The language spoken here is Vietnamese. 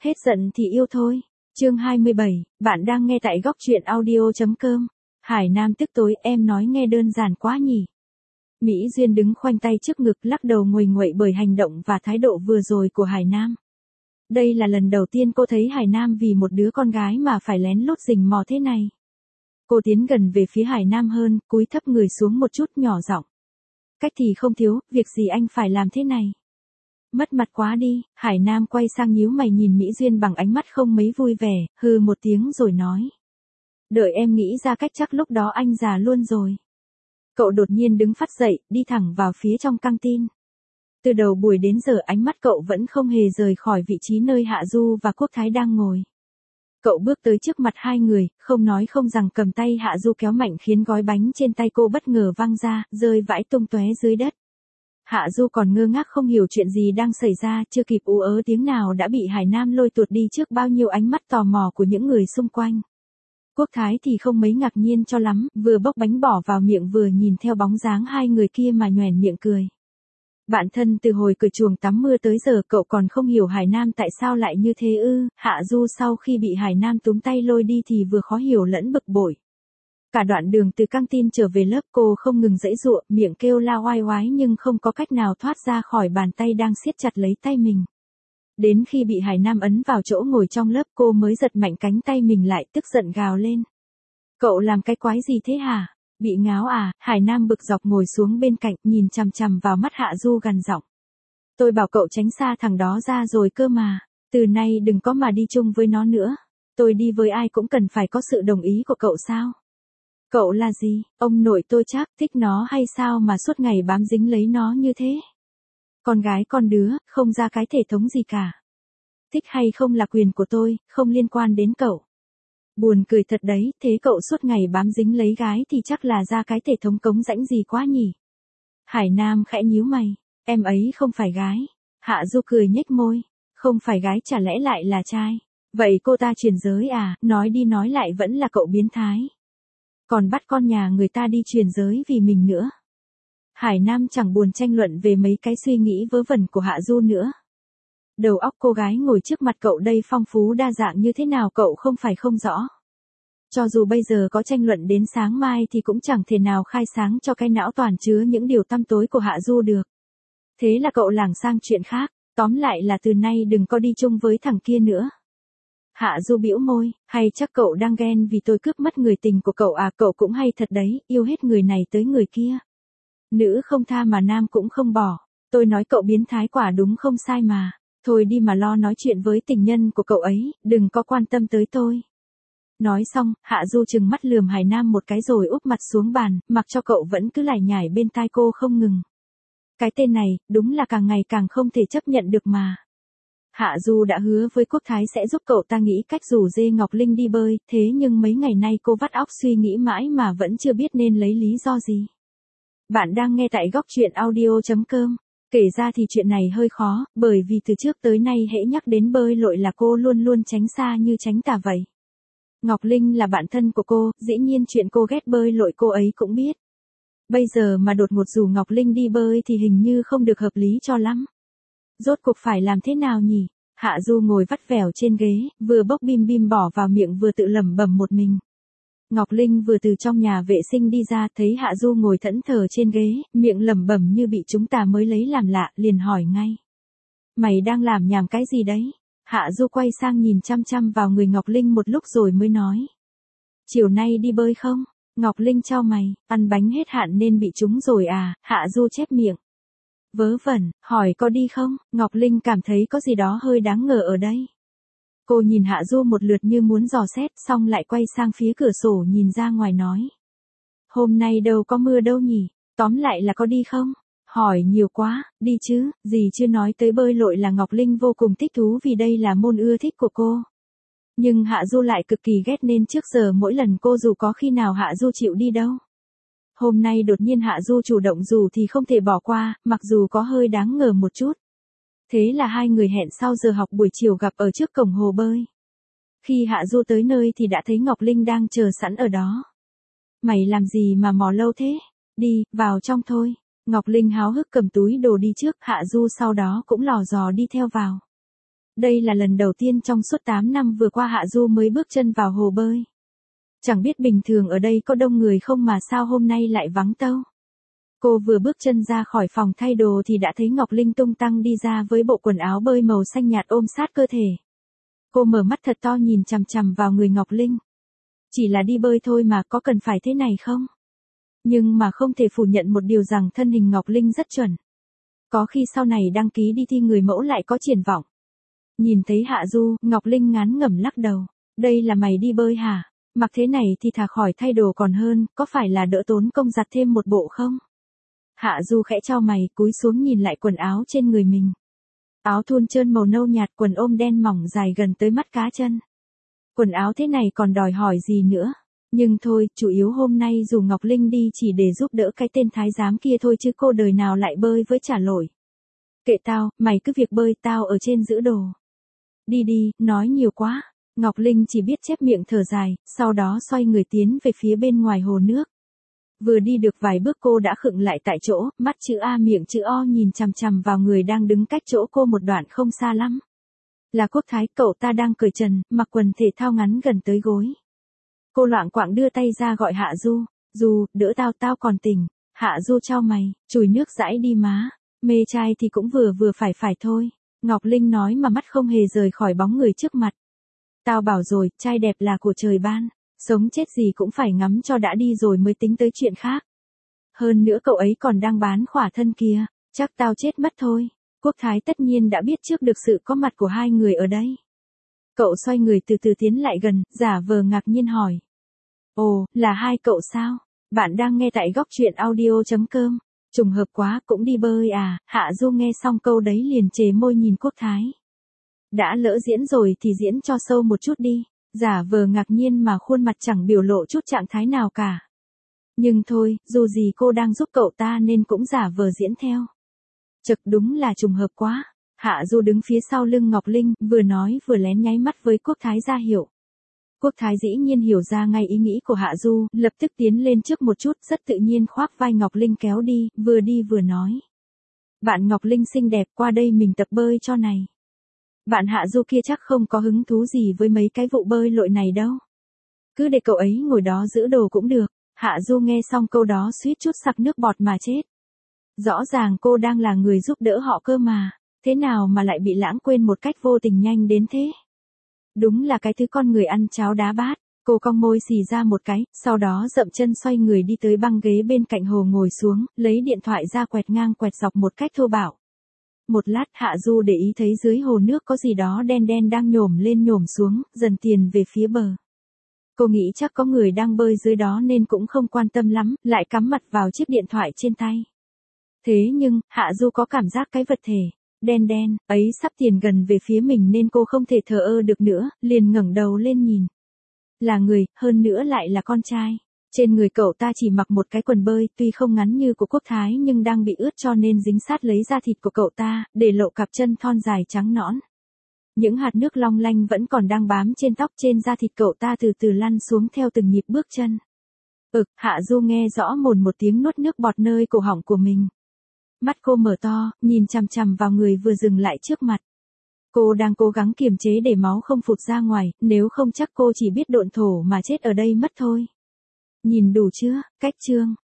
Hết giận thì yêu thôi. Chương 27, bạn đang nghe tại góc truyện audio.com. Hải Nam tức tối, em nói nghe đơn giản quá nhỉ. Mỹ Duyên đứng khoanh tay trước ngực, lắc đầu nguầy nguậy bởi hành động và thái độ vừa rồi của Hải Nam. Đây là lần đầu tiên cô thấy Hải Nam vì một đứa con gái mà phải lén lút rình mò thế này. Cô tiến gần về phía Hải Nam hơn, cúi thấp người xuống một chút, nhỏ giọng. Cách thì không thiếu, việc gì anh phải làm thế này? Mất mặt quá đi. Hải Nam quay sang nhíu mày nhìn Mỹ Duyên bằng ánh mắt không mấy vui vẻ, hừ một tiếng rồi nói. Đợi em nghĩ ra cách chắc lúc đó anh già luôn rồi. Cậu đột nhiên đứng phắt dậy, đi thẳng vào phía trong căng tin. Từ đầu buổi đến giờ ánh mắt cậu vẫn không hề rời khỏi vị trí nơi Hạ Du và Quốc Thái đang ngồi. Cậu bước tới trước mặt hai người, không nói không rằng cầm tay Hạ Du kéo mạnh khiến gói bánh trên tay cô bất ngờ văng ra, rơi vãi tung tóe dưới đất. Hạ Du còn ngơ ngác không hiểu chuyện gì đang xảy ra, chưa kịp ú ớ tiếng nào đã bị Hải Nam lôi tuột đi trước bao nhiêu ánh mắt tò mò của những người xung quanh. Quốc Thái thì không mấy ngạc nhiên cho lắm, vừa bốc bánh bỏ vào miệng vừa nhìn theo bóng dáng hai người kia mà nhoẻn miệng cười. Bạn thân từ hồi cửa chuồng tắm mưa tới giờ cậu còn không hiểu Hải Nam tại sao lại như thế ư? Hạ Du sau khi bị Hải Nam túm tay lôi đi thì vừa khó hiểu lẫn bực bội. Cả đoạn đường từ căng tin trở về lớp cô không ngừng giãy giụa, miệng kêu la oai oái nhưng không có cách nào thoát ra khỏi bàn tay đang siết chặt lấy tay mình. Đến khi bị Hải Nam ấn vào chỗ ngồi trong lớp cô mới giật mạnh cánh tay mình lại, tức giận gào lên. Cậu làm cái quái gì thế hả? Bị ngáo à? Hải Nam bực dọc ngồi xuống bên cạnh, nhìn chằm chằm vào mắt Hạ Du gằn giọng. Tôi bảo cậu tránh xa thằng đó ra rồi cơ mà. Từ nay đừng có mà đi chung với nó nữa. Tôi đi với ai cũng cần phải có sự đồng ý của cậu sao? Cậu là gì? Ông nội tôi chắc thích nó hay sao mà suốt ngày bám dính lấy nó như thế? Con gái con đứa, không ra cái thể thống gì cả. Thích hay không là quyền của tôi, không liên quan đến cậu. Buồn cười thật đấy, thế cậu suốt ngày bám dính lấy gái thì chắc là ra cái thể thống cống rãnh gì quá nhỉ? Hải Nam khẽ nhíu mày, em ấy không phải gái. Hạ Du cười nhếch môi, không phải gái chả lẽ lại là trai? Vậy cô ta chuyển giới à? Nói đi nói lại vẫn là cậu biến thái. Còn bắt con nhà người ta đi chuyển giới vì mình nữa. Hải Nam chẳng buồn tranh luận về mấy cái suy nghĩ vớ vẩn của Hạ Du nữa. Đầu óc cô gái ngồi trước mặt cậu đây phong phú đa dạng như thế nào cậu không phải không rõ. Cho dù bây giờ có tranh luận đến sáng mai thì cũng chẳng thể nào khai sáng cho cái não toàn chứa những điều tăm tối của Hạ Du được. Thế là cậu lảng sang chuyện khác, tóm lại là từ nay đừng có đi chung với thằng kia nữa. Hạ Du bĩu môi, hay chắc cậu đang ghen vì tôi cướp mất người tình của cậu à? Cậu cũng hay thật đấy, yêu hết người này tới người kia. Nữ không tha mà nam cũng không bỏ. Tôi nói cậu biến thái quả đúng không sai mà. Thôi đi mà lo nói chuyện với tình nhân của cậu ấy, đừng có quan tâm tới tôi. Nói xong, Hạ Du trừng mắt lườm Hải Nam một cái rồi úp mặt xuống bàn, mặc cho cậu vẫn cứ lải nhải bên tai cô không ngừng. Cái tên này, đúng là càng ngày càng không thể chấp nhận được mà. Hạ Du đã hứa với Quốc Thái sẽ giúp cậu ta nghĩ cách rủ dê Ngọc Linh đi bơi, thế nhưng mấy ngày nay cô vắt óc suy nghĩ mãi mà vẫn chưa biết nên lấy lý do gì. Bạn đang nghe tại góc truyện audio.com. Kể ra thì chuyện này hơi khó, bởi vì từ trước tới nay hễ nhắc đến bơi lội là cô luôn luôn tránh xa như tránh tà vậy. Ngọc Linh là bạn thân của cô, dĩ nhiên chuyện cô ghét bơi lội cô ấy cũng biết. Bây giờ mà đột ngột rủ Ngọc Linh đi bơi thì hình như không được hợp lý cho lắm. Rốt cuộc phải làm thế nào nhỉ? Hạ Du ngồi vắt vẻo trên ghế, vừa bốc bim bim bỏ vào miệng vừa tự lẩm bẩm một mình. Ngọc Linh vừa từ trong nhà vệ sinh đi ra, thấy Hạ Du ngồi thẫn thờ trên ghế, miệng lẩm bẩm như bị chúng ta mới lấy làm lạ, liền hỏi ngay. Mày đang làm nhảm cái gì đấy? Hạ Du quay sang nhìn chăm chăm vào người Ngọc Linh một lúc rồi mới nói. Chiều nay đi bơi không? Ngọc Linh chau mày, ăn bánh hết hạn nên bị trúng rồi à? Hạ Du chép miệng. Vớ vẩn, hỏi có đi không? Ngọc Linh cảm thấy có gì đó hơi đáng ngờ ở đây. Cô nhìn Hạ Du một lượt như muốn dò xét, xong lại quay sang phía cửa sổ nhìn ra ngoài nói. Hôm nay đâu có mưa đâu nhỉ, tóm lại là có đi không? Hỏi nhiều quá, đi chứ, gì chưa nói tới bơi lội là Ngọc Linh vô cùng thích thú vì đây là môn ưa thích của cô. Nhưng Hạ Du lại cực kỳ ghét nên trước giờ mỗi lần cô dù có khi nào Hạ Du chịu đi đâu. Hôm nay đột nhiên Hạ Du chủ động rủ thì không thể bỏ qua, mặc dù có hơi đáng ngờ một chút. Thế là hai người hẹn sau giờ học buổi chiều gặp ở trước cổng hồ bơi. Khi Hạ Du tới nơi thì đã thấy Ngọc Linh đang chờ sẵn ở đó. Mày làm gì mà mò lâu thế? Đi, vào trong thôi. Ngọc Linh háo hức cầm túi đồ đi trước, Hạ Du sau đó cũng lò dò đi theo vào. Đây là lần đầu tiên trong suốt 8 năm vừa qua Hạ Du mới bước chân vào hồ bơi. Chẳng biết bình thường ở đây có đông người không mà sao hôm nay lại vắng tâu. Cô vừa bước chân ra khỏi phòng thay đồ thì đã thấy Ngọc Linh tung tăng đi ra với bộ quần áo bơi màu xanh nhạt ôm sát cơ thể. Cô mở mắt thật to nhìn chằm chằm vào người Ngọc Linh. Chỉ là đi bơi thôi mà có cần phải thế này không? Nhưng mà không thể phủ nhận một điều rằng thân hình Ngọc Linh rất chuẩn. Có khi sau này đăng ký đi thi người mẫu lại có triển vọng. Nhìn thấy Hạ Du, Ngọc Linh ngán ngẩm lắc đầu. Đây là mày đi bơi hả? Mặc thế này thì thà khỏi thay đồ còn hơn, có phải là đỡ tốn công giặt thêm một bộ không? Hạ Du khẽ chau mày, cúi xuống nhìn lại quần áo trên người mình. Áo thun trơn màu nâu nhạt, quần ôm đen mỏng dài gần tới mắt cá chân. Quần áo thế này còn đòi hỏi gì nữa? Nhưng thôi, chủ yếu hôm nay dù Ngọc Linh đi chỉ để giúp đỡ cái tên thái giám kia thôi chứ cô đời nào lại bơi với trả lỗi. Kệ tao, mày cứ việc bơi, tao ở trên giữ đồ. Đi đi, nói nhiều quá. Ngọc Linh chỉ biết chép miệng thở dài, sau đó xoay người tiến về phía bên ngoài hồ nước. Vừa đi được vài bước cô đã khựng lại tại chỗ, mắt chữ A miệng chữ O nhìn chằm chằm vào người đang đứng cách chỗ cô một đoạn không xa lắm. Là Quốc Thái, cậu ta đang cởi trần, mặc quần thể thao ngắn gần tới gối. Cô loạng quạng đưa tay ra gọi Hạ Du. Du, đỡ tao, tao còn tỉnh. Hạ Du chau mày, chùi nước dãi đi má. Mê trai thì cũng vừa vừa phải thôi. Ngọc Linh nói mà mắt không hề rời khỏi bóng người trước mặt. Tao bảo rồi, trai đẹp là của trời ban. Sống chết gì cũng phải ngắm cho đã đi rồi mới tính tới chuyện khác. Hơn nữa cậu ấy còn đang bán khỏa thân kia. Chắc tao chết mất thôi. Quốc Thái tất nhiên đã biết trước được sự có mặt của hai người ở đây. Cậu xoay người từ từ tiến lại gần, giả vờ ngạc nhiên hỏi. Ồ, là hai cậu sao? Bạn đang nghe tại góc truyện audio.com. Trùng hợp quá, cũng đi bơi à? Hạ Du nghe xong câu đấy liền chề môi nhìn Quốc Thái. Đã lỡ diễn rồi thì diễn cho sâu một chút đi. Giả vờ ngạc nhiên mà khuôn mặt chẳng biểu lộ chút trạng thái nào cả. Nhưng thôi, dù gì cô đang giúp cậu ta nên cũng giả vờ diễn theo. Chực, đúng là trùng hợp quá. Hạ Du đứng phía sau lưng Ngọc Linh, vừa nói vừa lén nháy mắt với Quốc Thái ra hiệu. Quốc Thái dĩ nhiên hiểu ra ngay ý nghĩ của Hạ Du, lập tức tiến lên trước một chút, rất tự nhiên khoác vai Ngọc Linh kéo đi vừa nói. Bạn Ngọc Linh xinh đẹp, qua đây mình tập bơi cho này. Bạn Hạ Du kia chắc không có hứng thú gì với mấy cái vụ bơi lội này đâu. Cứ để cậu ấy ngồi đó giữ đồ cũng được. Hạ Du nghe xong câu đó suýt chút sặc nước bọt mà chết. Rõ ràng cô đang là người giúp đỡ họ cơ mà. Thế nào mà lại bị lãng quên một cách vô tình nhanh đến thế? Đúng là cái thứ con người ăn cháo đá bát. Cô cong môi xì ra một cái, sau đó dậm chân xoay người đi tới băng ghế bên cạnh hồ ngồi xuống, lấy điện thoại ra quẹt ngang quẹt dọc một cách thô bạo. Một lát Hạ Du để ý thấy dưới hồ nước có gì đó đen đen đang nhổm lên nhổm xuống, dần tiền về phía bờ. Cô nghĩ chắc có người đang bơi dưới đó nên cũng không quan tâm lắm, lại cắm mặt vào chiếc điện thoại trên tay. Thế nhưng, Hạ Du có cảm giác cái vật thể đen đen ấy sắp tiền gần về phía mình nên cô không thể thờ ơ được nữa, liền ngẩng đầu lên nhìn. Là người, hơn nữa lại là con trai. Trên người cậu ta chỉ mặc một cái quần bơi, tuy không ngắn như của Quốc Thái nhưng đang bị ướt cho nên dính sát lấy da thịt của cậu ta, để lộ cặp chân thon dài trắng nõn. Những hạt nước long lanh vẫn còn đang bám trên tóc trên da thịt cậu ta từ từ lăn xuống theo từng nhịp bước chân. Hạ Du nghe rõ một tiếng nuốt nước bọt nơi cổ họng của mình. Mắt cô mở to, nhìn chằm chằm vào người vừa dừng lại trước mặt. Cô đang cố gắng kiềm chế để máu không phụt ra ngoài, nếu không chắc cô chỉ biết độn thổ mà chết ở đây mất thôi. Nhìn đủ chưa, cách chương.